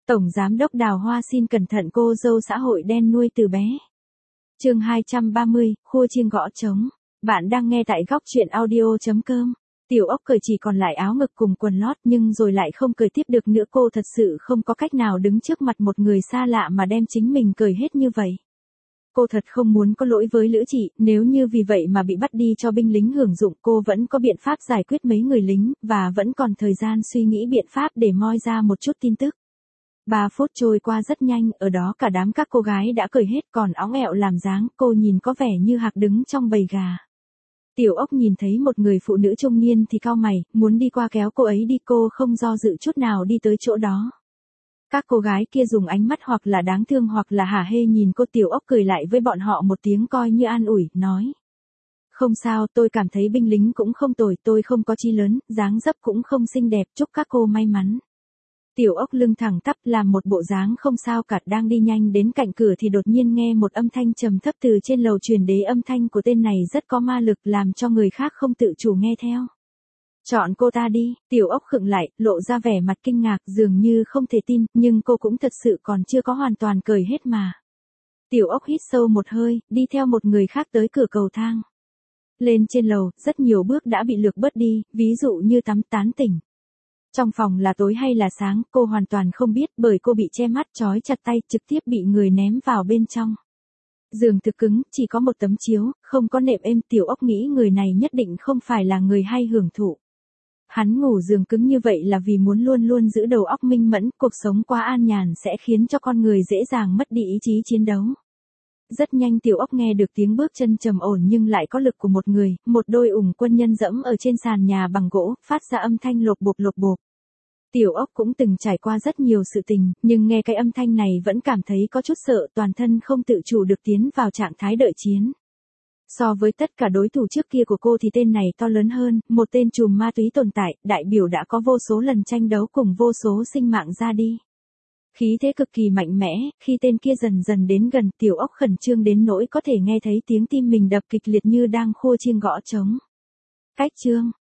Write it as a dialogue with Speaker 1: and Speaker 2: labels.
Speaker 1: Tổng Giám đốc Đào Hoa xin cẩn thận cô dâu xã hội đen nuôi từ bé. Chương 230, khua chiêng gõ trống. Bạn đang nghe tại góc truyện audio.com. Tiểu Ốc cởi chỉ còn lại áo ngực cùng quần lót nhưng rồi lại không cởi tiếp được nữa, cô thật sự không có cách nào đứng trước mặt một người xa lạ mà đem chính mình cởi hết như vậy. Cô thật không muốn có lỗi với Lữ Trị, nếu như vì vậy mà bị bắt đi cho binh lính hưởng dụng, cô vẫn có biện pháp giải quyết mấy người lính, và vẫn còn thời gian suy nghĩ biện pháp để moi ra một chút tin tức. 3 phút trôi qua rất nhanh, ở đó cả đám các cô gái đã cởi hết, còn óng ẹo làm dáng, cô nhìn có vẻ như hạc đứng trong bầy gà. Tiểu Ốc nhìn thấy một người phụ nữ trung niên thì cau mày, muốn đi qua kéo cô ấy đi, cô không do dự chút nào đi tới chỗ đó. Các cô gái kia dùng ánh mắt hoặc là đáng thương hoặc là hả hê nhìn cô. Tiểu Ốc cười lại với bọn họ một tiếng coi như an ủi, nói. Không sao, tôi cảm thấy binh lính cũng không tồi, tôi không có chí lớn, dáng dấp cũng không xinh đẹp, chúc các cô may mắn. Tiểu Ốc lưng thẳng tắp làm một bộ dáng không sao cả, đang đi nhanh đến cạnh cửa thì đột nhiên nghe một âm thanh trầm thấp từ trên lầu truyền đến. Âm thanh của tên này rất có ma lực làm cho người khác không tự chủ nghe theo. Chọn cô ta đi. Tiểu Ốc khựng lại, lộ ra vẻ mặt kinh ngạc, dường như không thể tin, nhưng cô cũng thật sự còn chưa có hoàn toàn cởi hết mà. Tiểu Ốc hít sâu một hơi, đi theo một người khác tới cửa cầu thang. Lên trên lầu, rất nhiều bước đã bị lược bớt đi, ví dụ như tắm tán tỉnh. Trong phòng là tối hay là sáng, cô hoàn toàn không biết, bởi cô bị che mắt trói chặt tay, trực tiếp bị người ném vào bên trong. Giường thực cứng, chỉ có một tấm chiếu, không có nệm êm. Tiểu Ốc nghĩ người này nhất định không phải là người hay hưởng thụ. Hắn ngủ giường cứng như vậy là vì muốn luôn luôn giữ đầu óc minh mẫn, cuộc sống quá an nhàn sẽ khiến cho con người dễ dàng mất đi ý chí chiến đấu. Rất nhanh Tiểu Ốc nghe được tiếng bước chân trầm ổn nhưng lại có lực của một người, một đôi ủng quân nhân dẫm ở trên sàn nhà bằng gỗ, phát ra âm thanh lộp bộp lộp bộp. Tiểu Ốc cũng từng trải qua rất nhiều sự tình, nhưng nghe cái âm thanh này vẫn cảm thấy có chút sợ, toàn thân không tự chủ được tiến vào trạng thái đợi chiến. So với tất cả đối thủ trước kia của cô thì tên này to lớn hơn, một tên trùm ma túy tồn tại, đại biểu đã có vô số lần tranh đấu cùng vô số sinh mạng ra đi. Khí thế cực kỳ mạnh mẽ, khi tên kia dần dần đến gần, Tiểu Ốc khẩn trương đến nỗi có thể nghe thấy tiếng tim mình đập kịch liệt như đang khua chiêng gõ trống. Cách chương,